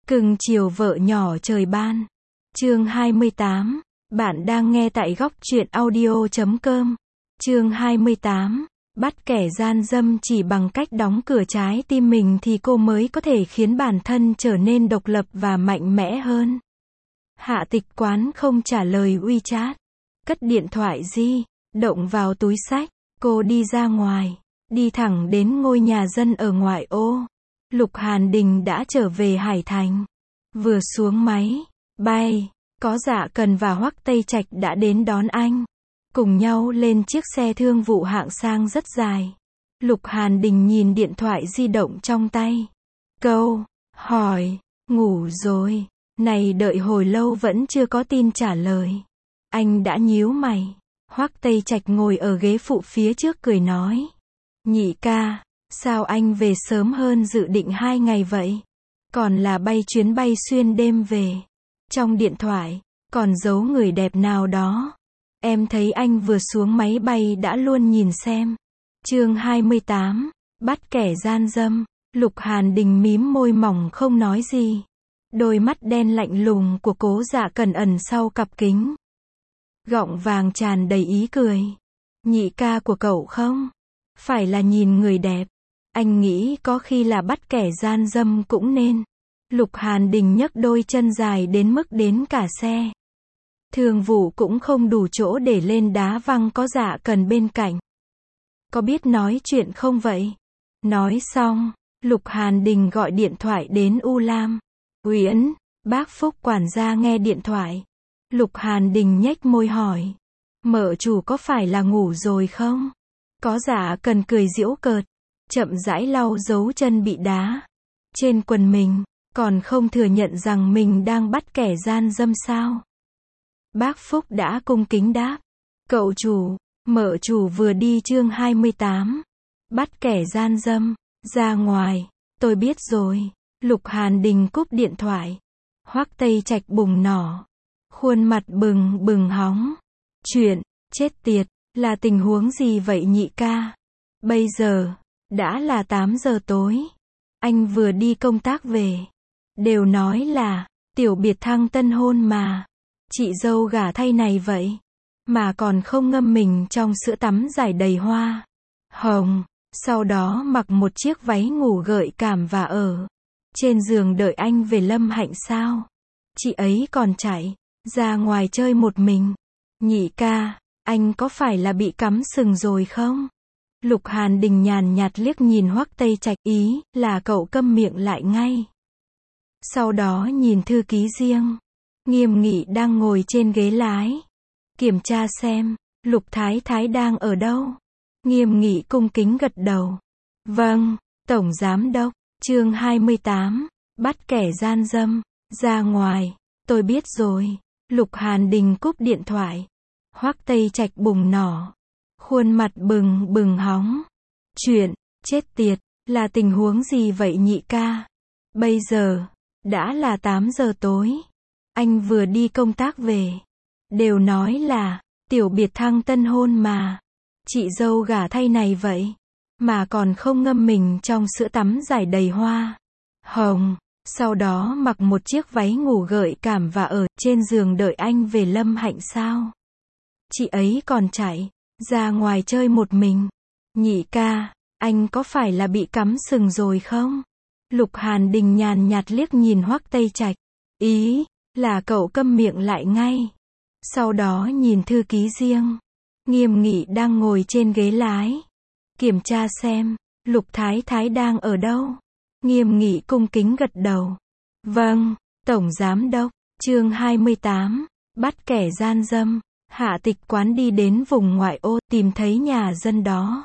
Cưng chiều vợ nhỏ trời ban. Chương 28. Bạn đang nghe tại góc truyện audio.com. Chương 28. Bắt kẻ gian dâm chỉ bằng cách đóng cửa trái tim mình thì cô mới có thể khiến bản thân trở nên độc lập và mạnh mẽ hơn. Hạ Tịch Quán không trả lời WeChat. Cất điện thoại di động vào túi xách. Cô đi ra ngoài. Đi thẳng đến ngôi nhà dân ở ngoại ô. Lục Hàn Đình đã trở về Hải Thành. Vừa xuống máy bay, có Dạ Cần và Hoắc Tây Trạch đã đến đón anh. Cùng nhau lên chiếc xe thương vụ hạng sang rất dài. Lục Hàn Đình nhìn điện thoại di động trong tay. Câu hỏi, ngủ rồi. Này đợi hồi lâu vẫn chưa có tin trả lời. Anh đã nhíu mày. Hoắc Tây Trạch ngồi ở ghế phụ phía trước cười nói. Nhị ca, sao anh về sớm hơn dự định 2 ngày vậy? Còn là bay chuyến bay xuyên đêm về. Trong điện thoại, còn giấu người đẹp nào đó. Em thấy anh vừa xuống máy bay đã luôn nhìn xem. Chương 28. Bắt kẻ gian dâm. Lục Hàn Đình mím môi mỏng không nói gì. Đôi mắt đen lạnh lùng của Cố Dạ Cần ẩn sau cặp kính gọng vàng tràn đầy ý cười. Nhị ca của cậu không? Phải là nhìn người đẹp. Anh nghĩ có khi là bắt kẻ gian dâm cũng nên. Lục Hàn Đình nhấc đôi chân dài đến mức đến cả xe thương vụ cũng không đủ chỗ để lên đá văng có Dạ Cần bên cạnh. Có biết nói chuyện không vậy? Nói xong, Lục Hàn Đình gọi điện thoại đến U Lam. Uyển, bác Phúc quản gia nghe điện thoại. Lục Hàn Đình nhếch môi hỏi. Mợ chủ có phải là ngủ rồi không? Có Dạ Cần cười giễu cợt. Chậm rãi lau dấu chân bị đá trên quần mình. Còn không thừa nhận rằng mình đang bắt kẻ gian dâm sao? Bác Phúc đã cung kính đáp. Cậu chủ, mợ chủ vừa đi chương 28. Bắt kẻ gian dâm, ra ngoài. Tôi biết rồi. Lục Hàn Đình cúp điện thoại. Hoắc Tây Trạch bùng nỏ. Khuôn mặt bừng bừng hóng. Chuyện, chết tiệt, là tình huống gì vậy nhị ca? Bây giờ, đã là 8 giờ tối. Anh vừa đi công tác về. Đều nói là, tiểu biệt thăng tân hôn mà. Chị dâu gả thay này vậy. Mà còn không ngâm mình trong sữa tắm giải đầy hoa hồng. Sau đó mặc một chiếc váy ngủ gợi cảm và ở trên giường đợi anh về Lâm Hạnh sao? Chị ấy còn chạy ra ngoài chơi một mình. Nhị ca, anh có phải là bị cắm sừng rồi không? Lục Hàn Đình nhàn nhạt liếc nhìn Hoắc Tây Trạch, ý là cậu câm miệng lại ngay. Sau đó nhìn thư ký riêng. Nghiêm Nghị đang ngồi trên ghế lái. Kiểm tra xem, Lục Thái Thái đang ở đâu. Nghiêm Nghị cung kính gật đầu. Vâng, Tổng Giám Đốc. Chương 28. Bắt kẻ gian dâm, ra ngoài. Tôi biết rồi. Lục Hàn Đình cúp điện thoại. Hoắc Tây Trạch bùng nỏ. Khuôn mặt bừng bừng hóng. Chuyện, chết tiệt, là tình huống gì vậy nhị ca? Bây giờ, đã là 8 giờ tối. Anh vừa đi công tác về. Đều nói là, tiểu biệt thăng tân hôn mà. Chị dâu gả thay này vậy. Mà còn không ngâm mình trong sữa tắm giải đầy hoa hồng. Sau đó mặc một chiếc váy ngủ gợi cảm và ở trên giường đợi anh về Lâm Hạnh sao? Chị ấy còn chạy ra ngoài chơi một mình. Nhị ca, anh có phải là bị cắm sừng rồi không? Lục Hàn Đình nhàn nhạt liếc nhìn Hoắc Tây Trạch. Ý là cậu câm miệng lại ngay. Sau đó nhìn thư ký riêng. Nghiêm Nghị đang ngồi trên ghế lái. Kiểm tra xem, Lục Thái Thái đang ở đâu. Nghiêm Nghị cung kính gật đầu. Vâng, Tổng Giám Đốc. Chương 28. Bắt kẻ gian dâm. Hạ Tịch Quán đi đến vùng ngoại ô, tìm thấy nhà dân đó.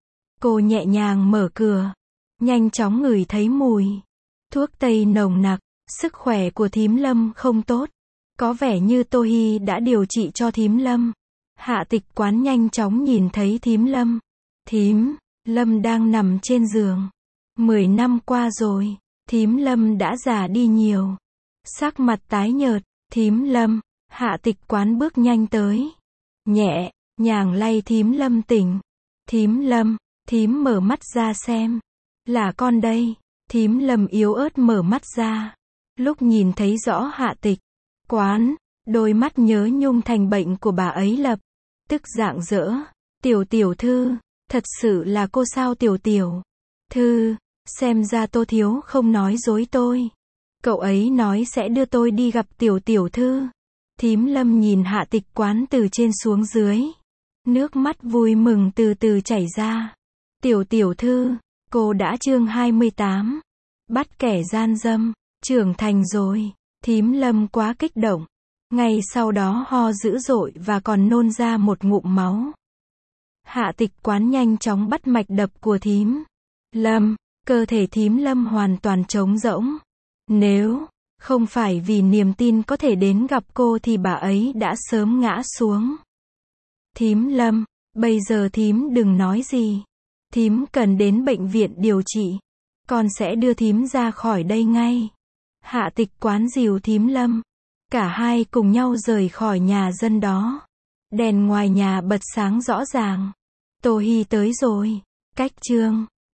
Cô nhẹ nhàng mở cửa. Nhanh chóng ngửi thấy mùi thuốc tây nồng nặc. Sức khỏe của thím Lâm không tốt. Có vẻ như Tô Hi đã điều trị cho thím Lâm. Hạ Tịch Quán nhanh chóng nhìn thấy thím Lâm. Thím Lâm đang nằm trên giường. 10 năm qua rồi, thím Lâm đã già đi nhiều. Sắc mặt tái nhợt. Thím Lâm. Hạ Tịch Quán bước nhanh tới. Nhẹ nhàng lay thím Lâm tỉnh. Thím Lâm, thím mở mắt ra xem. Là con đây. Thím Lâm yếu ớt mở mắt ra. Lúc nhìn thấy rõ Hạ Tịch Quán, đôi mắt nhớ nhung thành bệnh của bà ấy lập tức rạng rỡ. Tiểu tiểu thư, thật sự là cô sao tiểu tiểu thư, xem ra Tô thiếu không nói dối tôi. Cậu ấy nói sẽ đưa tôi đi gặp tiểu tiểu thư. Thím Lâm nhìn Hạ Tịch Quán từ trên xuống dưới. Nước mắt vui mừng từ từ chảy ra. Tiểu tiểu thư, cô đã chương 28. Bắt kẻ gian dâm, trưởng thành rồi. Thím Lâm quá kích động. Ngay sau đó ho dữ dội và còn nôn ra một ngụm máu. Hạ Tịch Quán nhanh chóng bắt mạch đập của thím Lâm. Cơ thể thím Lâm hoàn toàn trống rỗng. Nếu không phải vì niềm tin có thể đến gặp cô thì bà ấy đã sớm ngã xuống. Thím Lâm, bây giờ thím đừng nói gì. Thím cần đến bệnh viện điều trị. Con sẽ đưa thím ra khỏi đây ngay. Hạ Tịch Quán dìu thím Lâm. Cả hai cùng nhau rời khỏi nhà dân đó. Đèn ngoài nhà bật sáng rõ ràng. Tô Hi tới rồi. Cách chương